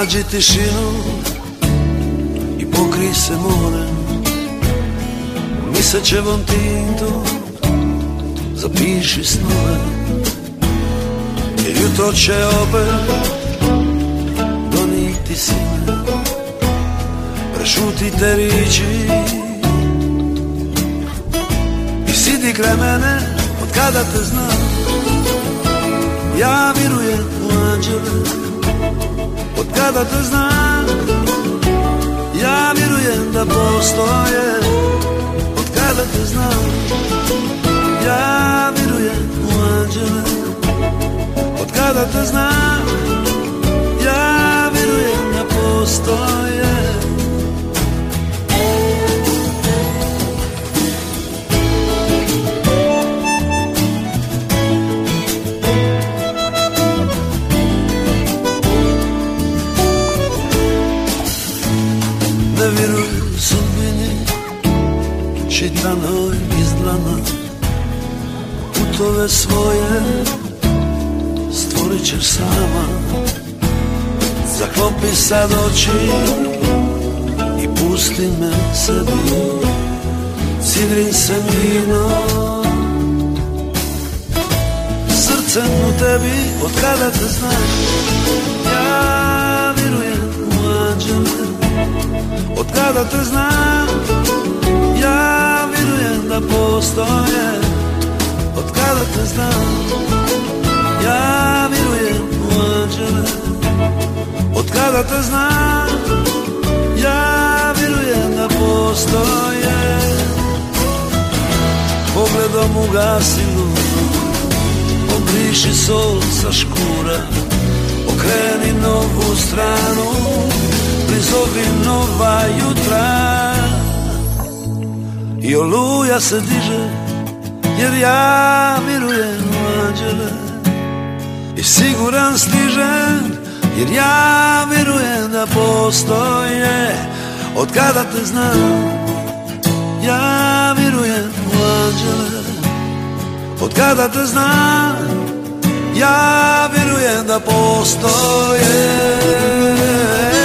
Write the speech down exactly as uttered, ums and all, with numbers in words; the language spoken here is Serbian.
Nađi tišinu i pokri se morem, misaćevom tintom zapiši snove, jer jutro će opet doniti sine. Prešutite riči i sidi kraj mene, od kada te znam. Ja vjerujem u anđele, od kada te znam. Ja vjerujem da postoje, od kada te znam. Ja vjerujem u anđele, od kada te znam. Ja vjerujem da postoje. Ne vjeruj sudbini čitanoj iz dlana, putove svoje stvorit ćeš sama. Zaklopi sad oči i pusti me sebi, sidri se vino srcem u tebi, od kada te znam. Ja vjerujem u anđele, od kada te znam. Ja vjerujem da postoje, od kada te znam. Ja vjerujem u anđele, od kada te znam. Ja vjerujem da postoje. Pogledom ugasi ludu, obriši sol sa škura, okreni novu stranu, prizovi nova jutra. I oluja se diže, jer ja vjerujem u anđele. I siguran stižem, jer ja vjerujem da postoje, od kada te znam. Ja vjerujem u anđele, od kada te znam. Ja vjerujem da postoje.